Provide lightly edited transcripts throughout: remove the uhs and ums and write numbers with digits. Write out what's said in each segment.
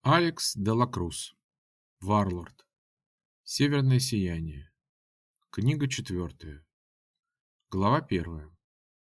Алекс де ла Круз. Варлорд. Северное сияние. Книга 4. Глава 1.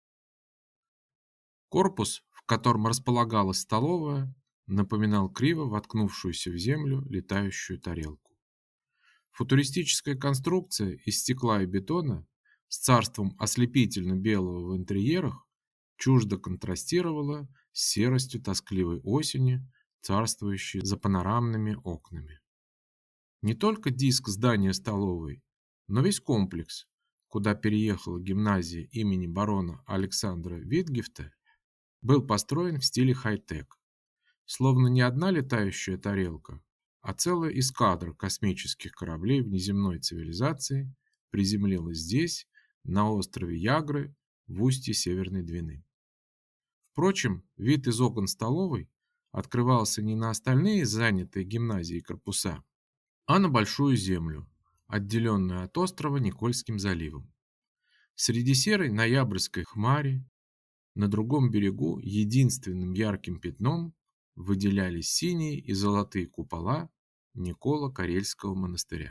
Корпус, в котором располагалась столовая, напоминал криво воткнувшуюся в землю летающую тарелку. Футуристическая конструкция из стекла и бетона с царством ослепительно-белого в интерьерах чуждо контрастировала с серостью тоскливой осени, царствующей за панорамными окнами. Не только диск здания столовой, но весь комплекс, куда переехала гимназия имени барона Александра Витгефта, был построен в стиле хай-тек. Словно не одна летающая тарелка, а целая эскадра космических кораблей внеземной цивилизации приземлилась здесь, на острове Ягры, в устье Северной Двины. Впрочем, вид из окон столовой открывался не на остальные занятые гимназией корпуса, а на большую землю, отделенную от острова Никольским заливом. Среди серой ноябрьской хмари на другом берегу единственным ярким пятном выделялись синие и золотые купола Николо-Карельского монастыря.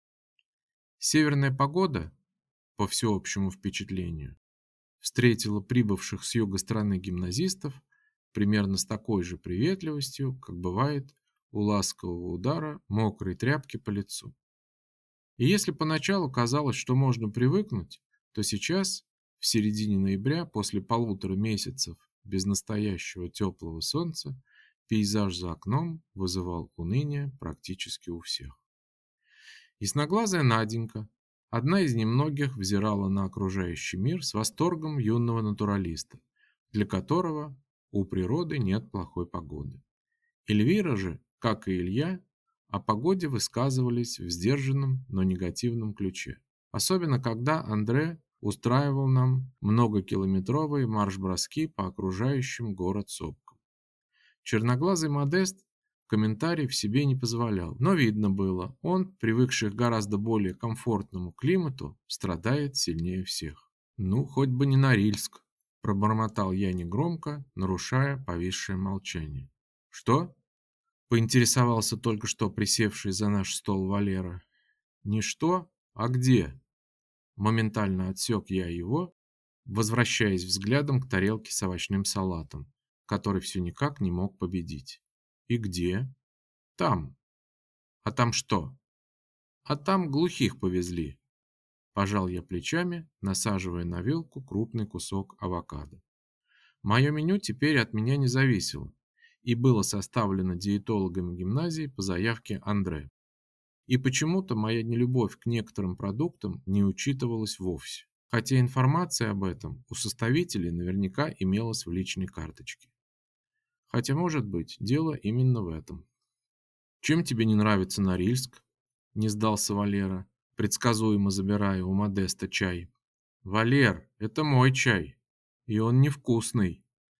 Северная погода, по всеобщему впечатлению, встретила прибывших с юга страны гимназистов примерно с такой же приветливостью, как бывает у ласкового удара мокрой тряпки по лицу. И если поначалу казалось, что можно привыкнуть, то сейчас, в середине ноября, после 1,5 месяцев без настоящего теплого солнца, пейзаж за окном вызывал уныние практически у всех. Ясноглазая Наденька, одна из немногих, взирала на окружающий мир с восторгом юного натуралиста, для которого у природы нет плохой погоды. Эльвира же, как и Илья, о погоде высказывались в сдержанном, но негативном ключе. Особенно когда Андре устраивал нам многокилометровые марш-броски по окружающим город сопкам. Черноглазый Модест комментарий в себе не позволял, но видно было, он, привыкший к гораздо более комфортному климату, страдает сильнее всех. «Ну, хоть бы не Норильск», – пробормотал я негромко, нарушая повисшее молчание. «Что?» – поинтересовался только что присевший за наш стол Валера. «Не что, а где?» Моментально отсек я его, возвращаясь взглядом к тарелке с овощным салатом, который все никак не мог победить. «И где?» «Там». «А там что?» «А там глухих повезли». Пожал я плечами, насаживая на вилку крупный кусок авокадо. Мое меню теперь от меня не зависело и было составлено диетологами гимназии по заявке Андре. И почему-то моя нелюбовь к некоторым продуктам не учитывалась вовсе, хотя информация об этом у составителей наверняка имелась в личной карточке. Хотя, может быть, дело именно в этом. «Чем тебе не нравится Норильск?» – не сдался Валера, предсказуемо забирая у Модеста чай. «Валер, это мой чай, и он невкусный»,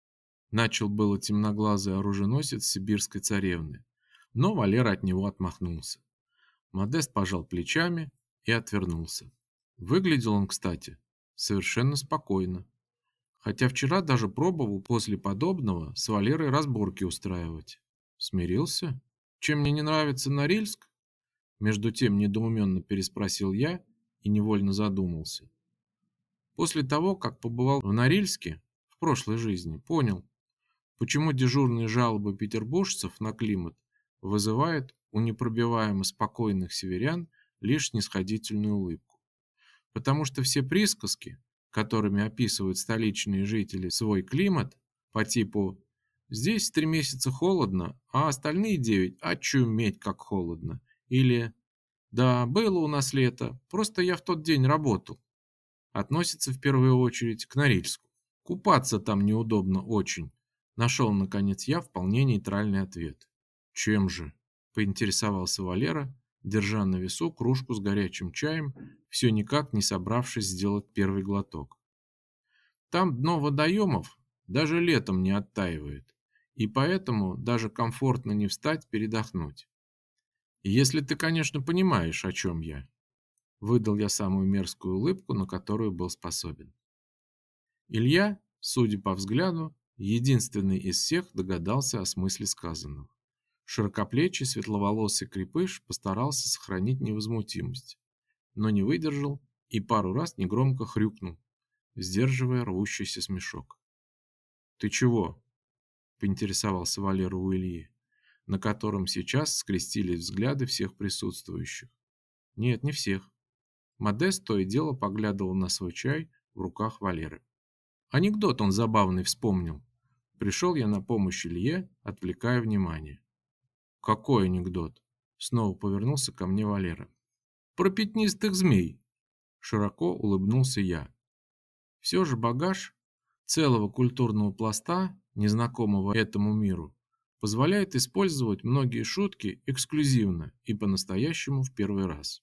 – начал было темноглазый оруженосец сибирской царевны, но Валера от него отмахнулся. Модест пожал плечами и отвернулся. Выглядел он, кстати, совершенно спокойно, хотя вчера даже пробовал после подобного с Валерой разборки устраивать. Смирился? Чем мне не нравится Норильск? Между тем недоуменно переспросил я и невольно задумался. После того, как побывал в Норильске в прошлой жизни, понял, почему дежурные жалобы петербуржцев на климат вызывают у непробиваемо спокойных северян лишь снисходительную улыбку. Потому что все присказки, которыми описывают столичные жители свой климат, по типу «здесь 3 месяца холодно, а остальные 9 очуметь как холодно» или «да, было у нас лето, просто я в тот день работал», относятся в первую очередь к Норильску. Купаться там неудобно очень. Нашел, наконец, я вполне нейтральный ответ. «Чем же?» – поинтересовался Валера, держа на весу кружку с горячим чаем, все никак не собравшись сделать первый глоток. «Там дно водоемов даже летом не оттаивает, и поэтому даже комфортно не встать передохнуть. Если ты, конечно, понимаешь, о чем я». Выдал я самую мерзкую улыбку, на которую был способен. Илья, судя по взгляду, единственный из всех догадался о смысле сказанного. Широкоплечий, светловолосый крепыш постарался сохранить невозмутимость, но не выдержал и пару раз негромко хрюкнул, сдерживая рвущийся смешок. «Ты чего?» – поинтересовался Валера у Ильи, на котором сейчас скрестились взгляды всех присутствующих. Нет, не всех. Модест то и дело поглядывал на свой чай в руках Валеры. Анекдот он забавный вспомнил. Пришел я на помощь Илье, отвлекая внимание. «Какой анекдот?» – снова повернулся ко мне Валера. «Про пятнистых змей!» – широко улыбнулся я. Все же багаж целого культурного пласта, незнакомого этому миру, позволяет использовать многие шутки эксклюзивно и по-настоящему в первый раз.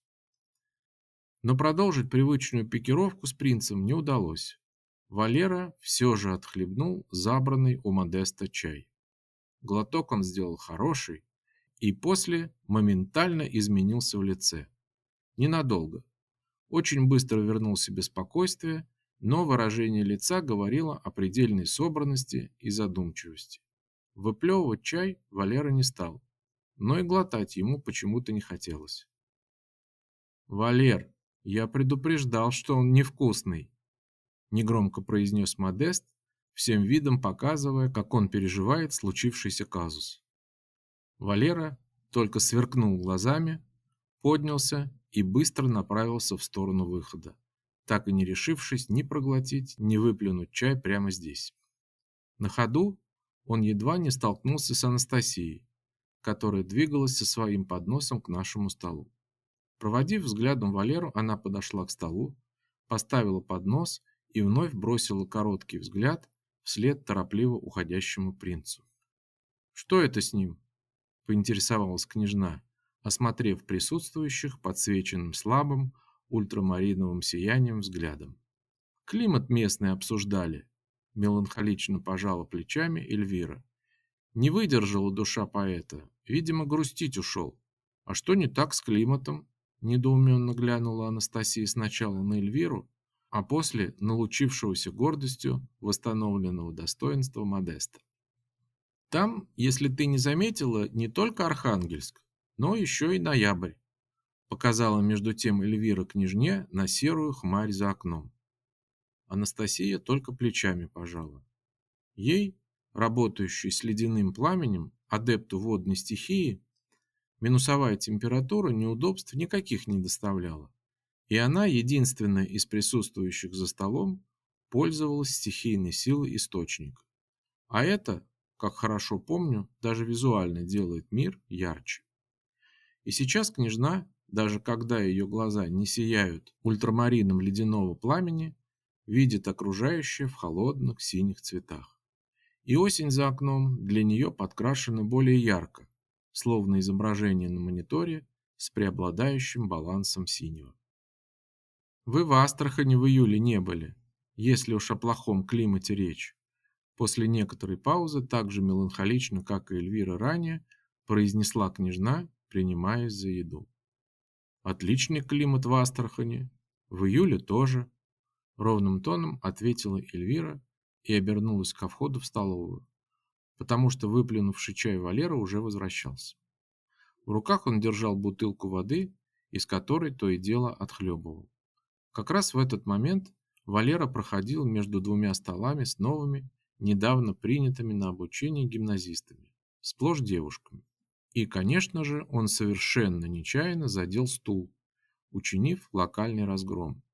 Но продолжить привычную пикировку с принцем не удалось. Валера все же отхлебнул забранный у Модеста чай. Глоток он сделал хороший и после моментально изменился в лице. Ненадолго. Очень быстро вернул себе спокойствие, но выражение лица говорило о предельной собранности и задумчивости. Выплевывать чай Валера не стал, но и глотать ему почему-то не хотелось. «Валер, я предупреждал, что он невкусный», – негромко произнес Модест, всем видом показывая, как он переживает случившийся казус. Валера только сверкнул глазами, поднялся и быстро направился в сторону выхода, так и не решившись ни проглотить, ни выплюнуть чай прямо здесь. На ходу он едва не столкнулся с Анастасией, которая двигалась со своим подносом к нашему столу. Проводив взглядом Валеру, она подошла к столу, поставила поднос и вновь бросила короткий взгляд вслед торопливо уходящему принцу. «Что это с ним?» – поинтересовалась княжна, осмотрев присутствующих подсвеченным слабым ультрамариновым сиянием взглядом. «Климат местный обсуждали», – меланхолично пожала плечами Эльвира. «Не выдержала душа поэта, видимо, грустить ушел. А что не так с климатом?» – недоуменно глянула Анастасия сначала на Эльвиру, а после на лучившегося гордостью восстановленного достоинства Модеста. «Там, если ты не заметила, не только Архангельск, но еще и ноябрь», показала между тем Эльвира княжне на серую хмарь за окном. Анастасия только плечами пожала. Ей, работающей с ледяным пламенем, адепту водной стихии, минусовая температура неудобств никаких не доставляла, и она, единственная из присутствующих за столом, пользовалась стихийной силой источника. А это, как хорошо помню, даже визуально делает мир ярче. И сейчас княжна, даже когда ее глаза не сияют ультрамарином ледяного пламени, видит окружающее в холодных синих цветах. И осень за окном для нее подкрашена более ярко, словно изображение на мониторе с преобладающим балансом синего. «Вы в Астрахани в июле не были, если уж о плохом климате речь», после некоторой паузы, так же меланхолично, как и Эльвира ранее, произнесла княжна, принимаясь за еду. «Отличный климат в Астрахани. В июле тоже», – ровным тоном ответила Эльвира и обернулась ко входу в столовую, потому что выплюнувший чай Валера уже возвращался. В руках он держал бутылку воды, из которой то и дело отхлебывал. Как раз в этот момент Валера проходил между двумя столами с новыми, недавно принятыми на обучение гимназистами, сплошь девушками. И, конечно же, он совершенно нечаянно задел стул, учинив локальный разгром.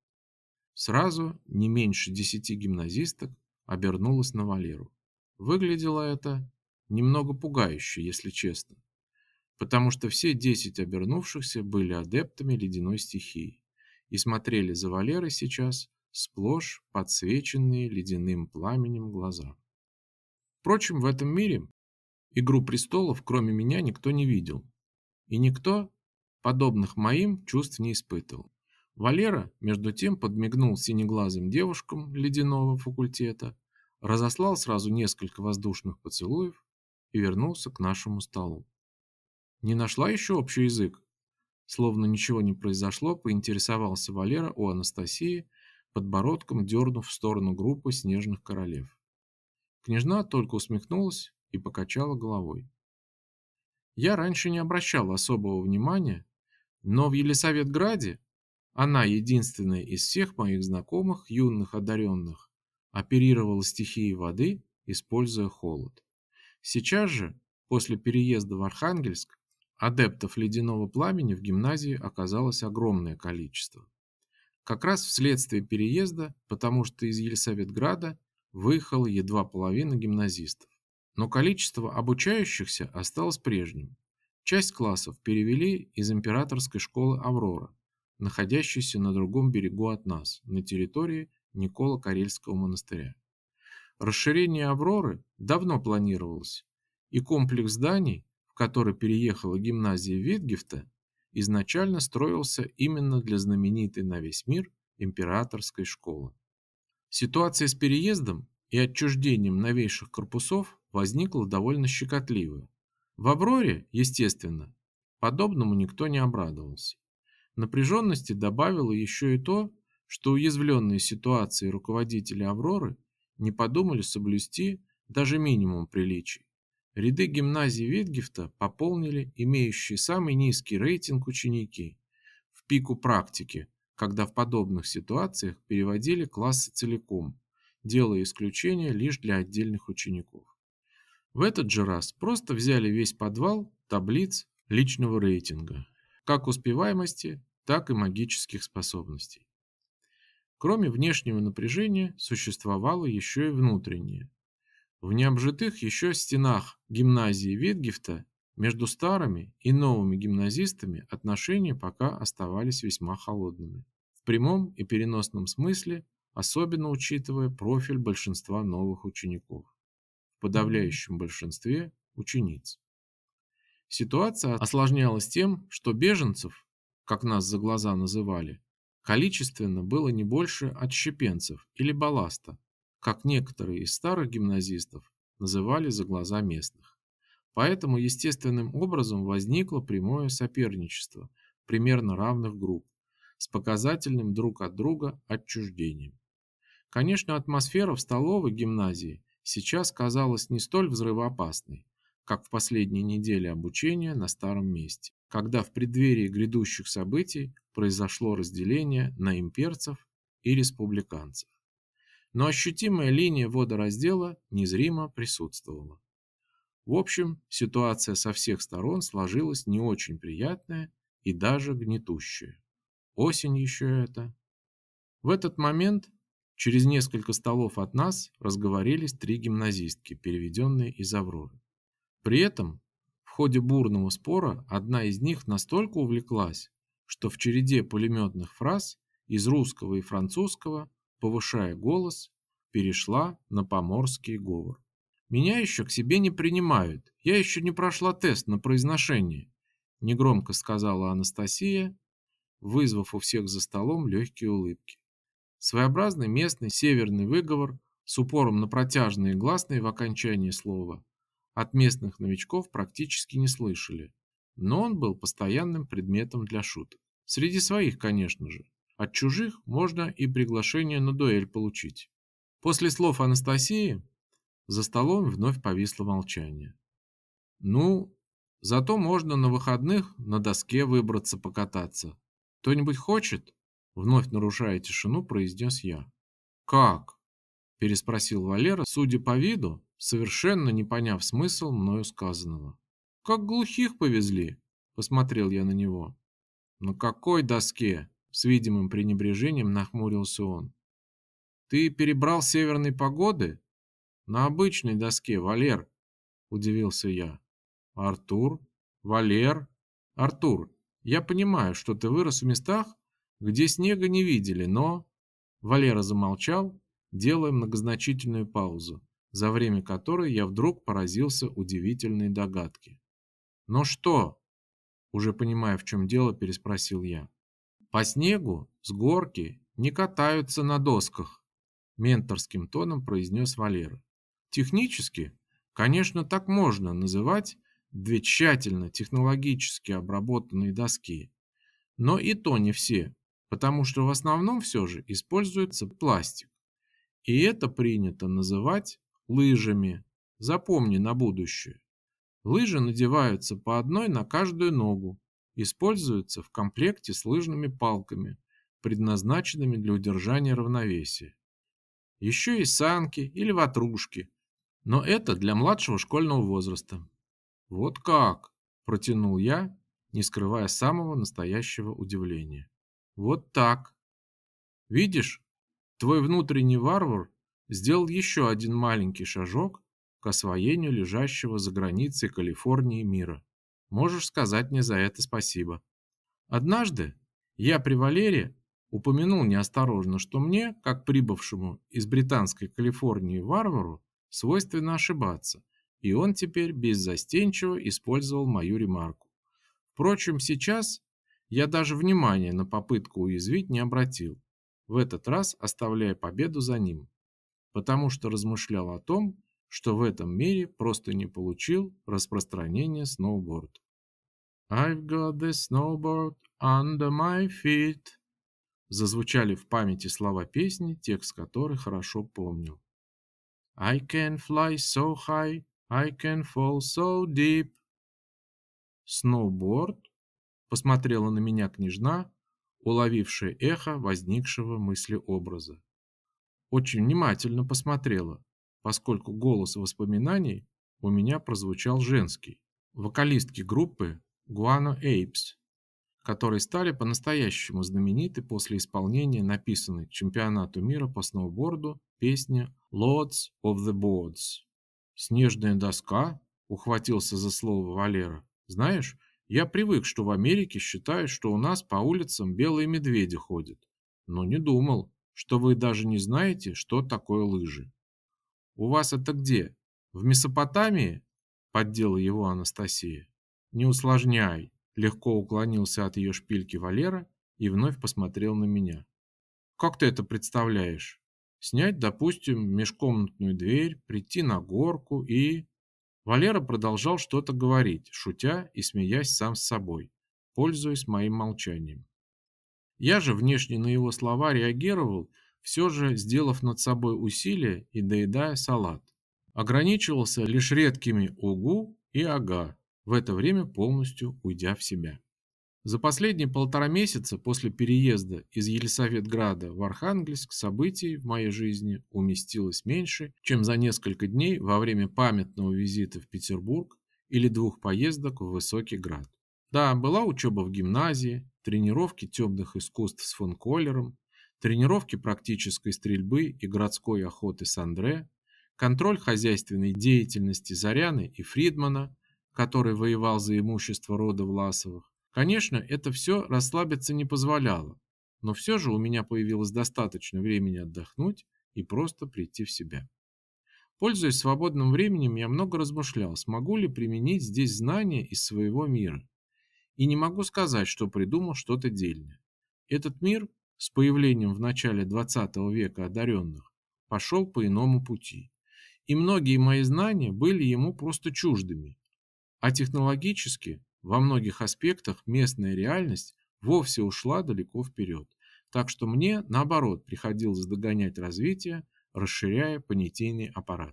Сразу не меньше 10 гимназисток обернулось на Валеру. Выглядело это немного пугающе, если честно, потому что все 10 обернувшихся были адептами ледяной стихии и смотрели за Валерой сейчас сплошь подсвеченные ледяным пламенем глаза. Впрочем, в этом мире «Игру престолов» кроме меня никто не видел, и никто подобных моим чувств не испытывал. Валера, между тем, подмигнул синеглазым девушкам ледяного факультета, разослал сразу несколько воздушных поцелуев и вернулся к нашему столу. «Не нашла еще общий язык?» Словно ничего не произошло, поинтересовался Валера у Анастасии, подбородком дернув в сторону группы снежных королев. Княжна только усмехнулась и покачала головой. Я раньше не обращал особого внимания, но в Елисаветграде она, единственная из всех моих знакомых юных одаренных, оперировала стихией воды, используя холод. Сейчас же, после переезда в Архангельск, адептов ледяного пламени в гимназии оказалось огромное количество. Как раз вследствие переезда, потому что из Елисаветграда выехала едва половина гимназистов. Но количество обучающихся осталось прежним. Часть классов перевели из императорской школы «Аврора», находящейся на другом берегу от нас, на территории Николо-Карельского монастыря. Расширение «Авроры» давно планировалось, и комплекс зданий, в который переехала гимназия Витгефта, изначально строился именно для знаменитой на весь мир императорской школы. Ситуация с переездом и отчуждением новейших корпусов возникла довольно щекотливая. В «Авроре», естественно, подобному никто не обрадовался. Напряженности добавило еще и то, что уязвленные ситуацией руководители «Авроры» не подумали соблюсти даже минимум приличий. Ряды гимназии Витгефта пополнили имеющие самый низкий рейтинг ученики в пику практики, когда в подобных ситуациях переводили классы целиком, делая исключение лишь для отдельных учеников. В этот же раз просто взяли весь подвал таблиц личного рейтинга, как успеваемости, так и магических способностей. Кроме внешнего напряжения существовало еще и внутреннее. В необжитых еще стенах гимназии Витгефта между старыми и новыми гимназистами отношения пока оставались весьма холодными. В прямом и переносном смысле, особенно учитывая профиль большинства новых учеников, в подавляющем большинстве учениц. Ситуация осложнялась тем, что беженцев, как нас за глаза называли, количественно было не больше отщепенцев или балласта, как некоторые из старых гимназистов называли за глаза местных. Поэтому естественным образом возникло прямое соперничество примерно равных групп с показательным друг от друга отчуждением. Конечно, атмосфера в столовой гимназии сейчас казалась не столь взрывоопасной, как в последние недели обучения на старом месте, когда в преддверии грядущих событий произошло разделение на имперцев и республиканцев. Но ощутимая линия водораздела незримо присутствовала. В общем, ситуация со всех сторон сложилась не очень приятная и даже гнетущая. Осень еще это. В этот момент через несколько столов от нас разговорились 3 гимназистки, переведенные из «Авроры». При этом в ходе бурного спора одна из них настолько увлеклась, что в череде пулеметных фраз из русского и французского, повышая голос, перешла на поморский говор. «Меня еще к себе не принимают, я еще не прошла тест на произношение», негромко сказала Анастасия, вызвав у всех за столом легкие улыбки. Своеобразный местный северный выговор с упором на протяжные гласные в окончании слова от местных новичков практически не слышали, но он был постоянным предметом для шуток. Среди своих, конечно же. От чужих можно и приглашение на дуэль получить. После слов Анастасии за столом вновь повисло молчание. «Ну, зато можно на выходных на доске выбраться покататься. Кто-нибудь хочет?» Вновь нарушая тишину, произнес я. «Как?» – переспросил Валера, судя по виду, совершенно не поняв смысл мною сказанного. «Как глухих повезли?» – посмотрел я на него. «На какой доске?» – с видимым пренебрежением нахмурился он. «Ты перебрал северной погоды?» «На обычной доске, Валер», – удивился я. «Артур? Валер? Артур, я понимаю, что ты вырос в местах, где снега не видели, но...» Валера замолчал, делая многозначительную паузу, за время которой я вдруг поразился удивительной догадке. «Но что?» – уже понимая, в чем дело, переспросил я. «По снегу с горки не катаются на досках», – менторским тоном произнес Валера. «Технически, конечно, так можно называть 2 тщательно технологически обработанные доски, но и то не все, потому что в основном все же используется пластик. И это принято называть лыжами. Запомни на будущее. Лыжи надеваются по одной на каждую ногу, используются в комплекте с лыжными палками, предназначенными для удержания равновесия. Еще есть санки или ватрушки, но это для младшего школьного возраста. Вот как, протянул я, не скрывая самого настоящего удивления. Вот так. Видишь, твой внутренний варвар сделал еще один маленький шажок к освоению лежащего за границей Калифорнии мира. Можешь сказать мне за это спасибо. Однажды я при Валере упомянул неосторожно, что мне, как прибывшему из британской Калифорнии варвару, свойственно ошибаться, и он теперь беззастенчиво использовал мою ремарку. Впрочем, сейчас я даже внимания на попытку уязвить не обратил, в этот раз оставляя победу за ним, потому что размышлял о том, что в этом мире просто не получил распространения сноуборд. I've got the snowboard under my feet. Зазвучали в памяти слова песни, текст которой хорошо помнил. I can fly so high, I can fall so deep. Snowboard? Посмотрела на меня княжна, уловившая эхо возникшего мыслеобраза. Очень внимательно посмотрела, поскольку голос воспоминаний у меня прозвучал женский, вокалистки группы Guano Apes, которые стали по-настоящему знамениты после исполнения написанной к чемпионату мира по сноуборду песни Lords of the Boards. «Снежная доска?» – ухватился за слово Валера. «Знаешь, я привык, что в Америке считают, что у нас по улицам белые медведи ходят, но не думал, что вы даже не знаете, что такое лыжи. У вас это где? В Месопотамии?» – поддела его Анастасия. «Не усложняй», – легко уклонился от ее шпильки Валера и вновь посмотрел на меня. «Как ты это представляешь? Снять, допустим, межкомнатную дверь, прийти на горку и...» Валера продолжал что-то говорить, шутя и смеясь сам с собой, пользуясь моим молчанием. Я же внешне на его слова реагировал, все же сделав над собой усилие и доедая салат. Ограничивался лишь редкими «угу» и «ага», в это время полностью уйдя в себя. За последние 1,5 месяца после переезда из Елисаветграда в Архангельск событий в моей жизни уместилось меньше, чем за несколько дней во время памятного визита в Петербург или 2 поездок в Высокий Град. Да, была учеба в гимназии, тренировки темных искусств с фон Коллером, тренировки практической стрельбы и городской охоты с Андре, контроль хозяйственной деятельности Заряны и Фридмана, который воевал за имущество рода Власовых. Конечно, это все расслабиться не позволяло, но все же у меня появилось достаточно времени отдохнуть и просто прийти в себя. Пользуясь свободным временем, я много размышлял, смогу ли применить здесь знания из своего мира. И не могу сказать, что придумал что-то дельное. Этот мир с появлением в начале 20 века одаренных пошел по иному пути. И многие мои знания были ему просто чуждыми. А технологически, во многих аспектах, местная реальность вовсе ушла далеко вперед. Так что мне, наоборот, приходилось догонять развитие, расширяя понятийный аппарат.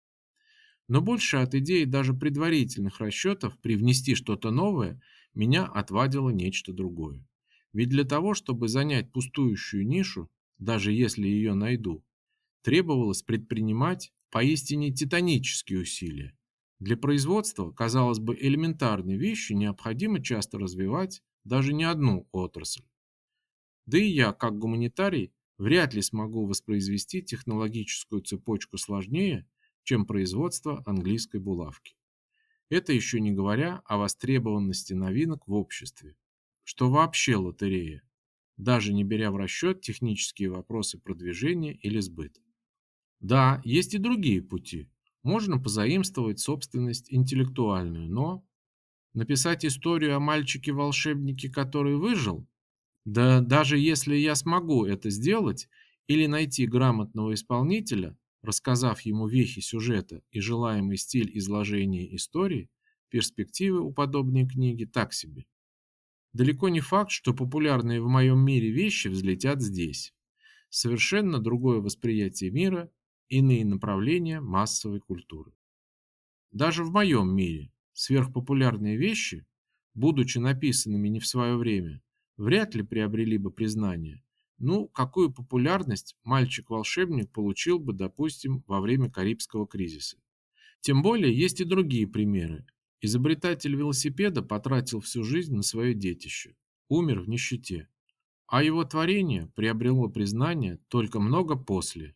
Но больше от идеи даже предварительных расчетов привнести что-то новое меня отвадило нечто другое. Ведь для того, чтобы занять пустующую нишу, даже если ее найду, требовалось предпринимать поистине титанические усилия. Для производства, казалось бы, элементарной вещи необходимо часто развивать даже не одну отрасль. Да и я, как гуманитарий, вряд ли смогу воспроизвести технологическую цепочку сложнее, чем производство английской булавки. Это еще не говоря о востребованности новинок в обществе, что вообще лотерея, даже не беря в расчет технические вопросы продвижения или сбыта. Да, есть и другие пути. Можно позаимствовать собственность интеллектуальную, но написать историю о мальчике-волшебнике, который выжил? Да даже если я смогу это сделать или найти грамотного исполнителя, рассказав ему вехи сюжета и желаемый стиль изложения истории, перспективы у подобной книги так себе. Далеко не факт, что популярные в моем мире вещи взлетят здесь. Совершенно другое восприятие мира, иные направления массовой культуры. Даже в моем мире, сверхпопулярные вещи, будучи написанными не в свое время, вряд ли приобрели бы признание. Ну, какую популярность мальчик-волшебник получил бы, допустим, во время Карибского кризиса? Тем более есть и другие примеры. Изобретатель велосипеда потратил всю жизнь на свое детище, умер в нищете, а его творение приобрело признание только много после.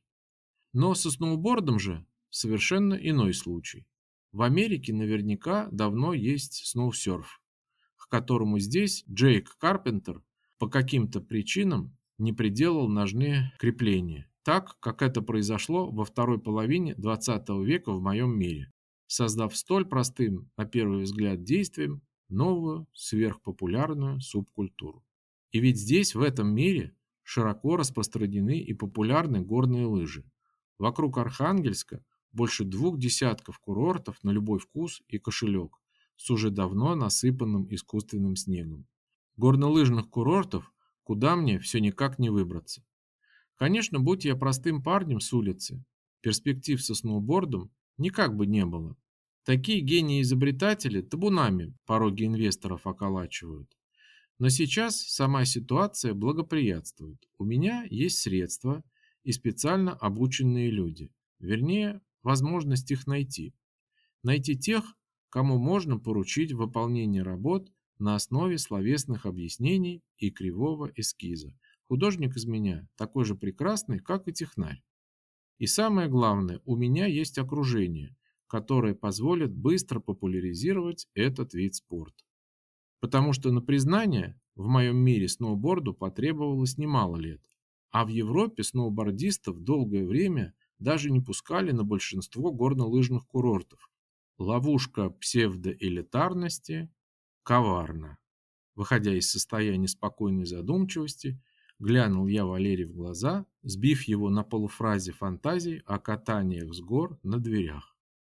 Но со сноубордом же совершенно иной случай. В Америке наверняка давно есть сноусерф, к которому здесь Джейк Карпентер по каким-то причинам не приделал ножные крепления, так, как это произошло во второй половине 20 века в моем мире, создав столь простым, на первый взгляд, действием новую сверхпопулярную субкультуру. И ведь здесь, в этом мире, широко распространены и популярны горные лыжи. Вокруг Архангельска больше 2 десятков курортов на любой вкус и кошелек с уже давно насыпанным искусственным снегом. Горнолыжных курортов, куда мне все никак не выбраться. Конечно, будь я простым парнем с улицы, перспектив со сноубордом никак бы не было. Такие гении-изобретатели табунами пороги инвесторов околачивают. Но сейчас сама ситуация благоприятствует. У меня есть средства и специально обученные люди. Вернее, возможность их найти. Найти тех, кому можно поручить выполнение работ на основе словесных объяснений и кривого эскиза. Художник из меня такой же прекрасный, как и технарь. И самое главное, у меня есть окружение, которое позволит быстро популяризировать этот вид спорта. Потому что на признание в моем мире сноуборду потребовалось немало лет, а в Европе сноубордистов долгое время даже не пускали на большинство горнолыжных курортов. Ловушка псевдоэлитарности коварна. Выходя из состояния спокойной задумчивости, глянул я Валерию в глаза, сбив его на полуфразе фантазий о катаниях с гор на дверях.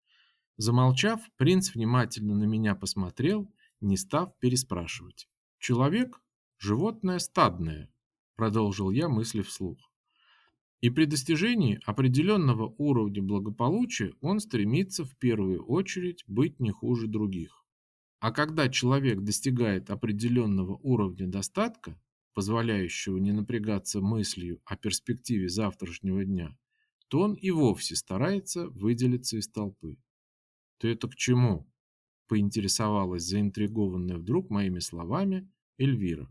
Замолчав, принц внимательно на меня посмотрел, не став переспрашивать. «Человек– животное стадное», – продолжил я мысли вслух. И при достижении определенного уровня благополучия он стремится в первую очередь быть не хуже других. А когда человек достигает определенного уровня достатка, позволяющего не напрягаться мыслью о перспективе завтрашнего дня, то он и вовсе старается выделиться из толпы. «Ты это к чему?» – поинтересовалась заинтригованная вдруг моими словами Эльвира.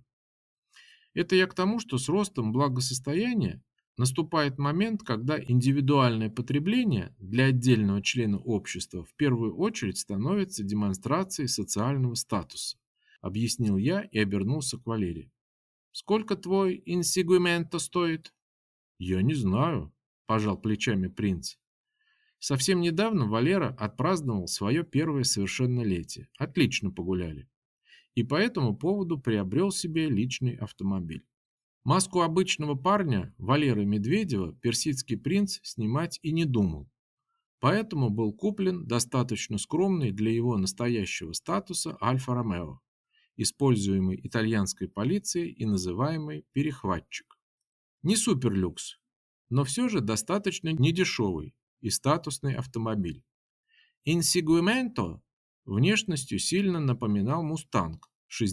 «Это я к тому, что с ростом благосостояния наступает момент, когда индивидуальное потребление для отдельного члена общества в первую очередь становится демонстрацией социального статуса», объяснил я и обернулся к Валерии. «Сколько твой инсигументо стоит?» «Я не знаю», – пожал плечами принц. Совсем недавно Валера отпраздновал свое первое совершеннолетие. Отлично погуляли. И по этому поводу приобрел себе личный автомобиль. Маску обычного парня Валеры Медведева персидский принц снимать и не думал. Поэтому был куплен достаточно скромный для его настоящего статуса Альфа-Ромео, используемый итальянской полицией и называемый «перехватчик». Не суперлюкс, но все же достаточно недешевый и статусный автомобиль. Инсигуименто внешностью сильно напоминал «Мустанг»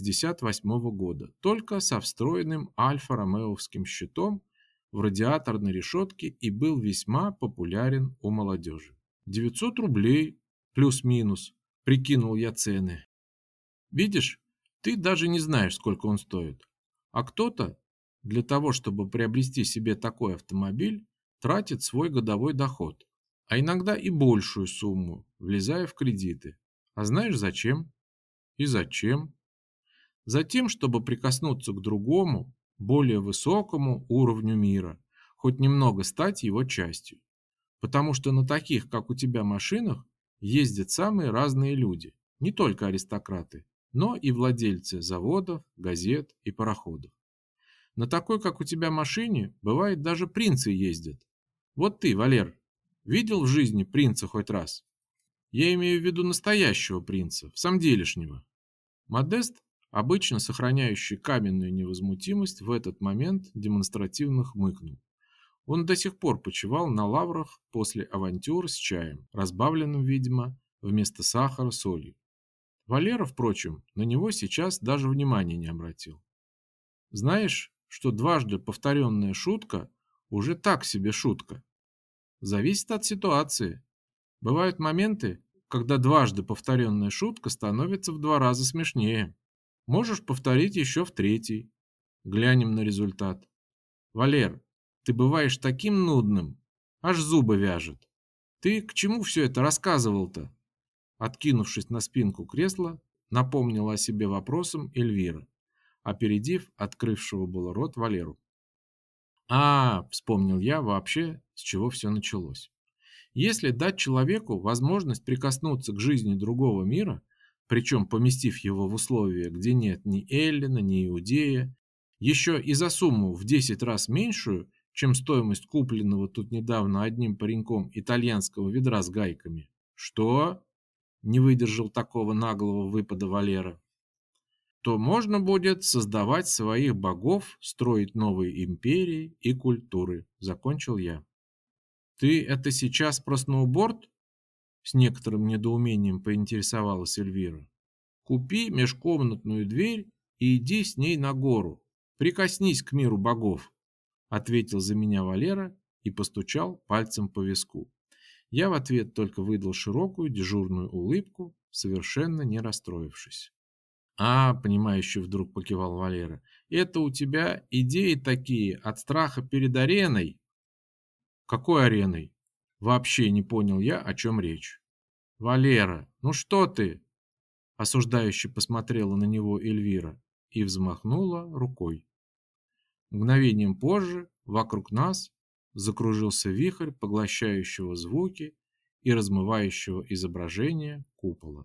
1968 года, только со встроенным альфа-ромеовским щитом в радиаторной решетке и был весьма популярен у молодежи. 900 рублей плюс-минус, прикинул я цены. Видишь, ты даже не знаешь, сколько он стоит. А кто-то для того, чтобы приобрести себе такой автомобиль, тратит свой годовой доход, а иногда и большую сумму, влезая в кредиты. А знаешь зачем? И зачем? Затем, чтобы прикоснуться к другому, более высокому уровню мира, хоть немного стать его частью. Потому что на таких, как у тебя, машинах ездят самые разные люди, не только аристократы, но и владельцы заводов, газет и пароходов. На такой, как у тебя, машине, бывает, даже принцы ездят. Вот ты, Валер, видел в жизни принца хоть раз? Я имею в виду настоящего принца, в самом делешнего. Модест, обычно сохраняющий каменную невозмутимость, в этот момент демонстративно хмыкнул. Он до сих пор почивал на лаврах после авантюр с чаем, разбавленным, видимо, вместо сахара солью. Валера, впрочем, на него сейчас даже внимания не обратил. Знаешь, что дважды повторенная шутка уже так себе шутка. Зависит от ситуации. Бывают моменты, когда дважды повторенная шутка становится в 2 раза смешнее. Можешь повторить еще в третий. Глянем на результат. Валер, ты бываешь таким нудным, аж зубы вяжет. Ты к чему все это рассказывал-то? Откинувшись на спинку кресла, напомнила о себе вопросом Эльвира, опередив открывшего было рот Валеру. Вспомнил я вообще, с чего все началось. Если дать человеку возможность прикоснуться к жизни другого мира, причем поместив его в условия, где нет ни Эллина, ни Иудея, еще и за сумму в 10 раз меньшую, чем стоимость купленного тут недавно одним пареньком итальянского ведра с гайками. Что? Не выдержал такого наглого выпада Валера. То можно будет создавать своих богов, строить новые империи и культуры, закончил я. Ты это сейчас про сноуборд? С некоторым недоумением поинтересовалась Эльвира. Купи межкомнатную дверь и иди с ней на гору. Прикоснись к миру богов, ответил за меня Валера и постучал пальцем по виску. Я в ответ только выдал широкую дежурную улыбку, совершенно не расстроившись. Понимающе вдруг покивал Валера. Это у тебя идеи такие от страха перед ареной? Какой ареной? Вообще не понял я, о чем речь. Валера, ну что ты? Осуждающе посмотрела на него Эльвира и взмахнула рукой. Мгновением позже вокруг нас закружился вихрь поглощающего звуки и размывающего изображение купола.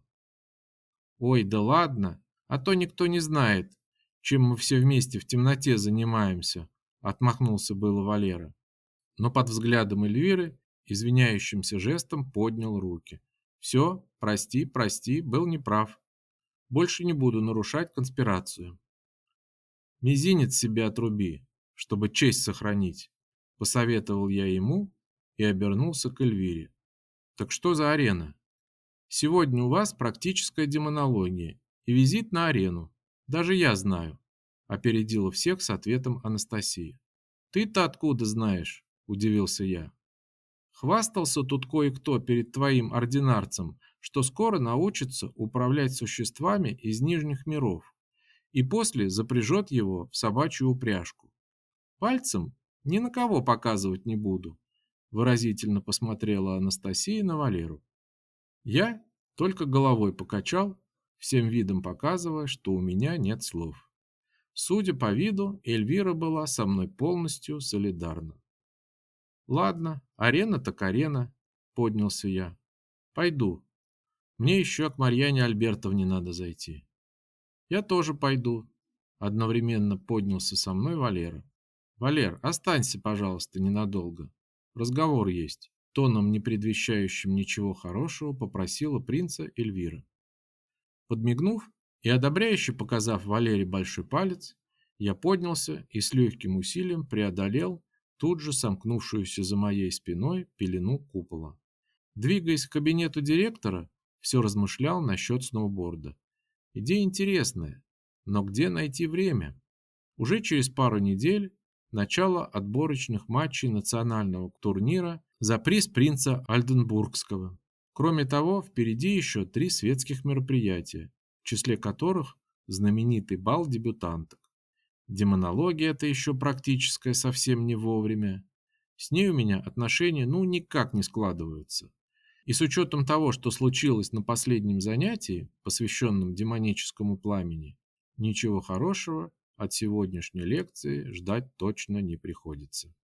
Ой, да ладно, а то никто не знает, чем мы все вместе в темноте занимаемся, отмахнулся было Валера, но под взглядом Эльвиры извиняющимся жестом поднял руки. Все, прости, прости, был неправ. Больше не буду нарушать конспирацию. Мизинец себе отруби, чтобы честь сохранить, посоветовал я ему и обернулся к Эльвире. Так что за арена? Сегодня у вас практическая демонология и визит на арену. Даже я знаю, опередила всех с ответом Анастасия. Ты-то откуда знаешь? Удивился я. Хвастался тут кое-кто перед твоим ординарцем, что скоро научится управлять существами из нижних миров и после запряжет его в собачью упряжку. Пальцем ни на кого показывать не буду, выразительно посмотрела Анастасия на Валеру. Я только головой покачал, всем видом показывая, что у меня нет слов. Судя по виду, Эльвира была со мной полностью солидарна. Ладно, арена так арена, поднялся я. Пойду. Мне еще к Марьяне Альбертовне надо зайти. Я тоже пойду. Одновременно поднялся со мной Валера. Валер, останься, пожалуйста, ненадолго. Разговор есть. Тоном, не предвещающим ничего хорошего, попросила принца Эльвира. Подмигнув и одобряюще показав Валере большой палец, я поднялся и с легким усилием преодолел тут же сомкнувшуюся за моей спиной пелену купола. Двигаясь к кабинету директора, все размышлял насчет сноуборда. Идея интересная, но где найти время? Уже через пару недель начало отборочных матчей национального турнира за приз принца Альденбургского. Кроме того, впереди еще 3 светских мероприятия, в числе которых знаменитый бал дебютанток. Демонология это еще практическая совсем не вовремя. С ней у меня отношения никак не складываются. И с учетом того, что случилось на последнем занятии, посвященном демоническому пламени, ничего хорошего от сегодняшней лекции ждать точно не приходится.